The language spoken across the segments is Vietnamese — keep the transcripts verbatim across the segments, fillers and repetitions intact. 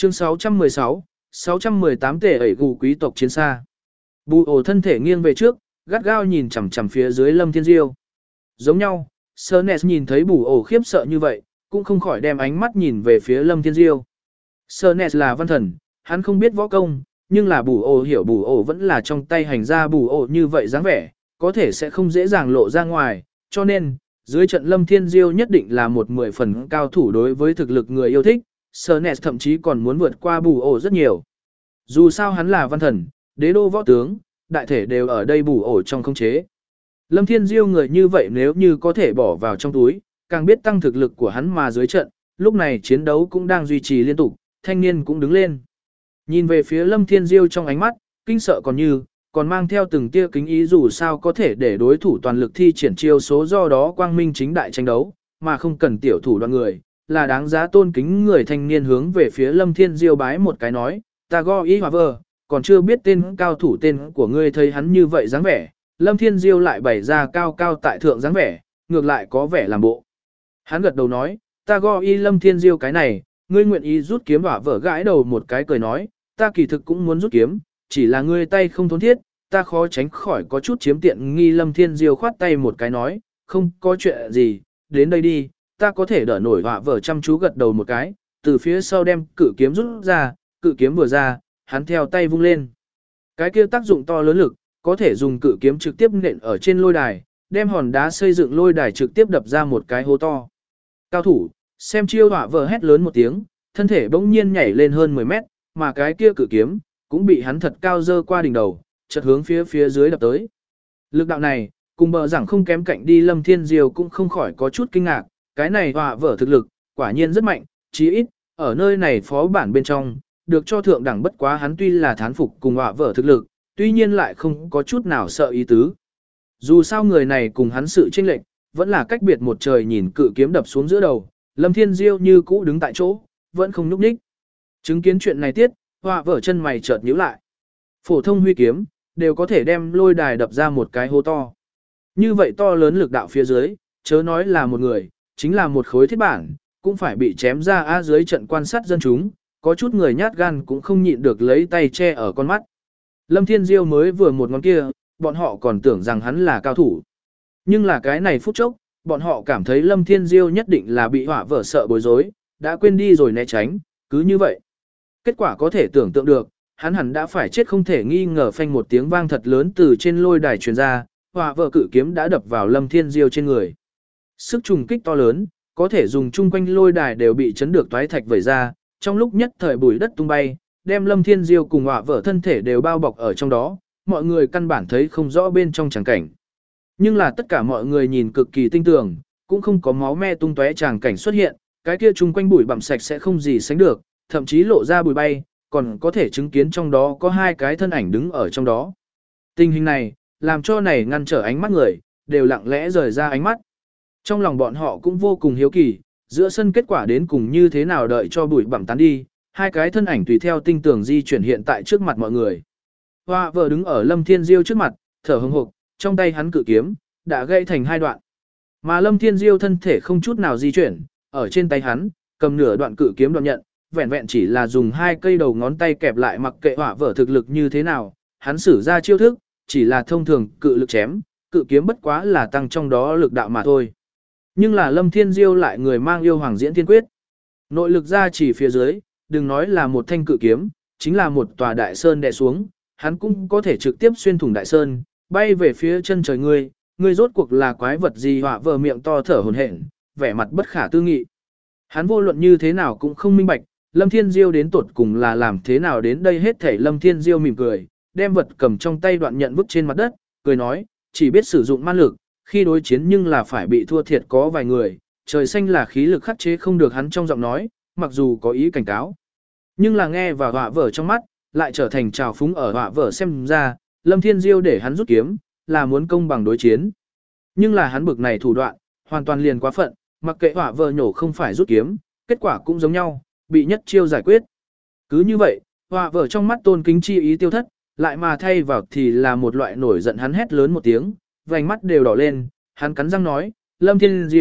Chương sáu trăm mười sáu, sáu trăm mười tám tể ẩy gù quý tộc chiến xa. Bù ổ thân thể nghiêng về trước, gắt gao nhìn chằm chằm phía dưới Lâm Thiên Diêu. Giống nhau, Sernes nhìn thấy bù ổ khiếp sợ như vậy, cũng không khỏi đem ánh mắt nhìn về phía Lâm Thiên Diêu. Sernes là văn thần, hắn không biết võ công, nhưng là bù ổ hiểu bù ổ vẫn là trong tay hành ra bù ổ như vậy dáng vẻ, có thể sẽ không dễ dàng lộ ra ngoài, cho nên, dưới trận Lâm Thiên Diêu nhất định là một mười phần cao thủ đối với thực lực người yêu thích, Sernes thậm chí còn muốn vượt qua bù ổ rất nhiều. Dù sao hắn là văn thần, đế đô võ tướng, đại thể đều ở đây bù ổ trong khống chế. Lâm Thiên Diêu người như vậy nếu như có thể bỏ vào trong túi, càng biết tăng thực lực của hắn mà dưới trận, lúc này chiến đấu cũng đang duy trì liên tục, thanh niên cũng đứng lên. Nhìn về phía Lâm Thiên Diêu trong ánh mắt, kinh sợ còn như, còn mang theo từng tia kính ý dù sao có thể để đối thủ toàn lực thi triển chiêu số do đó quang minh chính đại tranh đấu, mà không cần tiểu thủ đoạn người, là đáng giá tôn kính người thanh niên hướng về phía Lâm Thiên Diêu bái một cái nói, ta go ý hòa vờ, còn chưa biết tên cao thủ tên của ngươi thấy hắn như vậy dáng vẻ, Lâm Thiên Diêu lại bày ra cao cao tại thượng dáng vẻ, ngược lại có vẻ làm bộ. Hắn gật đầu nói, ta go y Lâm Thiên Diêu cái này, ngươi nguyện ý rút kiếm hỏa vở gãi đầu một cái cười nói, ta kỳ thực cũng muốn rút kiếm, chỉ là ngươi tay không thốn thiết, ta khó tránh khỏi có chút chiếm tiện nghi. Lâm Thiên Diêu khoát tay một cái nói, không có chuyện gì, đến đây đi, ta có thể đỡ nổi. Hỏa vở chăm chú gật đầu một cái, từ phía sau đem cự kiếm rút ra, cự kiếm vừa ra, hắn theo tay vung lên. Cái kia tác dụng to lớn lực, có thể dùng cự kiếm trực tiếp nện ở trên lôi đài, đem hòn đá xây dựng lôi đài trực tiếp đập ra một cái hố to. Cao thủ, xem chiêu. Hỏa vở hét lớn một tiếng, thân thể bỗng nhiên nhảy lên hơn mười mét, mà cái kia cự kiếm cũng bị hắn thật cao dơ qua đỉnh đầu, chợt hướng phía phía dưới đập tới. Lực đạo này, cùng bờ rằng không kém cạnh đi. Lâm Thiên Diêu cũng không khỏi có chút kinh ngạc, cái này hỏa vở thực lực, quả nhiên rất mạnh, chí ít, ở nơi này phó bản bên trong, được cho thượng đẳng bất quá. Hắn tuy là thán phục cùng hỏa vở thực lực, tuy nhiên lại không có chút nào sợ ý tứ. Dù sao người này cùng hắn sự chênh lệch, vẫn là cách biệt một trời. Nhìn cự kiếm đập xuống giữa đầu, Lâm Thiên Diêu như cũ đứng tại chỗ, vẫn không nhúc nhích. Chứng kiến chuyện này tiết, hỏa vở chân mày chợt nhíu lại. Phổ thông huy kiếm, đều có thể đem lôi đài đập ra một cái hố to. Như vậy to lớn lực đạo phía dưới, chớ nói là một người, chính là một khối thiết bản, cũng phải bị chém ra. Á dưới trận quan sát dân chúng, có chút người nhát gan cũng không nhịn được lấy tay che ở con mắt. Lâm Thiên Diêu mới vừa một ngón kia, bọn họ còn tưởng rằng hắn là cao thủ. Nhưng là cái này phút chốc, bọn họ cảm thấy Lâm Thiên Diêu nhất định là bị hỏa vở sợ bối rối, đã quên đi rồi né tránh, cứ như vậy. Kết quả có thể tưởng tượng được, hắn hẳn đã phải chết không thể nghi ngờ. Phanh một tiếng vang thật lớn từ trên lôi đài truyền ra, hỏa vở cự kiếm đã đập vào Lâm Thiên Diêu trên người. Sức trùng kích to lớn, có thể dùng chung quanh lôi đài đều bị chấn được toái thạch vẩy ra, trong lúc nhất thời bụi đất tung bay, đem Lâm Thiên Diêu cùng hỏa vở thân thể đều bao bọc ở trong đó, mọi người căn bản thấy không rõ bên trong tràng cảnh. Nhưng là tất cả mọi người nhìn cực kỳ tinh tường, cũng không có máu me tung tóe tràng cảnh xuất hiện, cái kia chung quanh bụi bặm sạch sẽ không gì sánh được, thậm chí lộ ra bụi bay, còn có thể chứng kiến trong đó có hai cái thân ảnh đứng ở trong đó. Tình hình này, làm cho này ngăn trở ánh mắt người, đều lặng lẽ rời ra ánh mắt. Trong lòng bọn họ cũng vô cùng hiếu kỳ, giữa sân kết quả đến cùng như thế nào. Đợi cho bụi bặm tán đi, hai cái thân ảnh tùy theo tinh tường di chuyển hiện tại trước mặt mọi người. Hoa vợ đứng ở Lâm Thiên Diêu trước mặt, thở hừng hực, trong tay hắn cự kiếm đã gãy thành hai đoạn. Mà Lâm Thiên Diêu thân thể không chút nào di chuyển, ở trên tay hắn cầm nửa đoạn cự kiếm đoạn nhận, vẹn vẹn chỉ là dùng hai cây đầu ngón tay kẹp lại. Mặc kệ hỏa vợ thực lực như thế nào, hắn sử ra chiêu thức chỉ là thông thường cự lực chém, cự kiếm bất quá là tăng trong đó lực đạo mà thôi. Nhưng là Lâm Thiên Diêu lại người mang yêu hoàng diễn thiên quyết, nội lực ra chỉ phía dưới, đừng nói là một thanh cự kiếm, chính là một tòa đại sơn đè xuống, hắn cũng có thể trực tiếp xuyên thủng đại sơn, bay về phía chân trời. Ngươi, ngươi rốt cuộc là quái vật gì? Hỏa vợ miệng to thở hổn hển, vẻ mặt bất khả tư nghị. Hắn vô luận như thế nào cũng không minh bạch, Lâm Thiên Diêu đến tuột cùng là làm thế nào đến đây hết thảy. Lâm Thiên Diêu mỉm cười, đem vật cầm trong tay đoạn nhận vứt trên mặt đất, cười nói, chỉ biết sử dụng man lực, khi đối chiến nhưng là phải bị thua thiệt có vài người, trời xanh là khí lực khắc chế không được. Hắn trong giọng nói, mặc dù có ý cảnh cáo, nhưng là nghe vào họa vở trong mắt, lại trở thành trào phúng. Ở họa vở xem ra, Lâm Thiên Diêu để hắn rút kiếm, là muốn công bằng đối chiến. Nhưng là hắn bực này thủ đoạn, hoàn toàn liền quá phận, mặc kệ họa vở nhổ không phải rút kiếm, kết quả cũng giống nhau, bị nhất chiêu giải quyết. Cứ như vậy, họa vở trong mắt tôn kính chi ý tiêu thất, lại mà thay vào thì là một loại nổi giận. Hắn hét lớn một tiếng, vành mắt đều đỏ lên, hắn cắn răng nói, Lâm Thiên Diêu,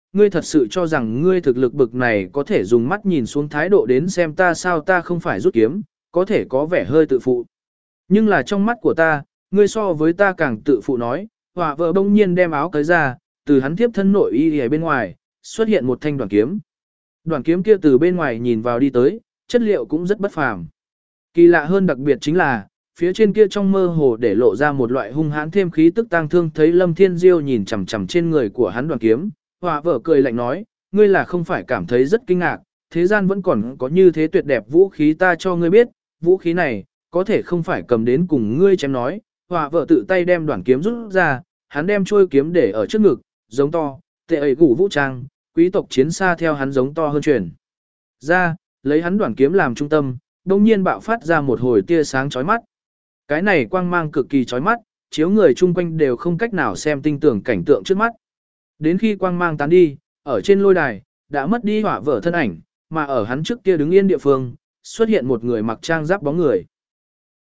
ngươi thật sự cho rằng ngươi thực lực bực này có thể dùng mắt nhìn xuống thái độ đến xem ta sao ta không phải rút kiếm, có thể có vẻ hơi tự phụ. Nhưng là trong mắt của ta, ngươi so với ta càng tự phụ nói, họa vợ bỗng nhiên đem áo cởi ra, từ hắn tiếp thân nội y ở bên ngoài, xuất hiện một thanh đoàn kiếm. Đoàn kiếm kia từ bên ngoài nhìn vào đi tới, chất liệu cũng rất bất phàm. Kỳ lạ hơn đặc biệt chính là, phía trên kia trong mơ hồ để lộ ra một loại hung hãn thêm khí tức tang thương thấy Lâm Thiên Diêu nhìn chằm chằm trên người của hắn đoàn kiếm, họa vợ cười lạnh nói, ngươi là không phải cảm thấy rất kinh ngạc, thế gian vẫn còn có như thế tuyệt đẹp vũ khí ta cho ngươi biết, vũ khí này, có thể không phải cầm đến cùng ngươi chém nói, họa vợ tự tay đem đoàn kiếm rút ra, hắn đem trôi kiếm để ở trước ngực, giống to, tệ ấy gủ vũ trang, quý tộc chiến xa theo hắn giống to hơn truyền. Ra, lấy hắn đoàn kiếm làm trung tâm, đồng nhiên bạo phát ra một hồi tia sáng chói mắt. Cái này quang mang cực kỳ chói mắt, chiếu người chung quanh đều không cách nào xem tinh tưởng cảnh tượng trước mắt. Đến khi quang mang tán đi, ở trên lôi đài, đã mất đi hỏa vợ thân ảnh, mà ở hắn trước kia đứng yên địa phương, xuất hiện một người mặc trang giáp bóng người.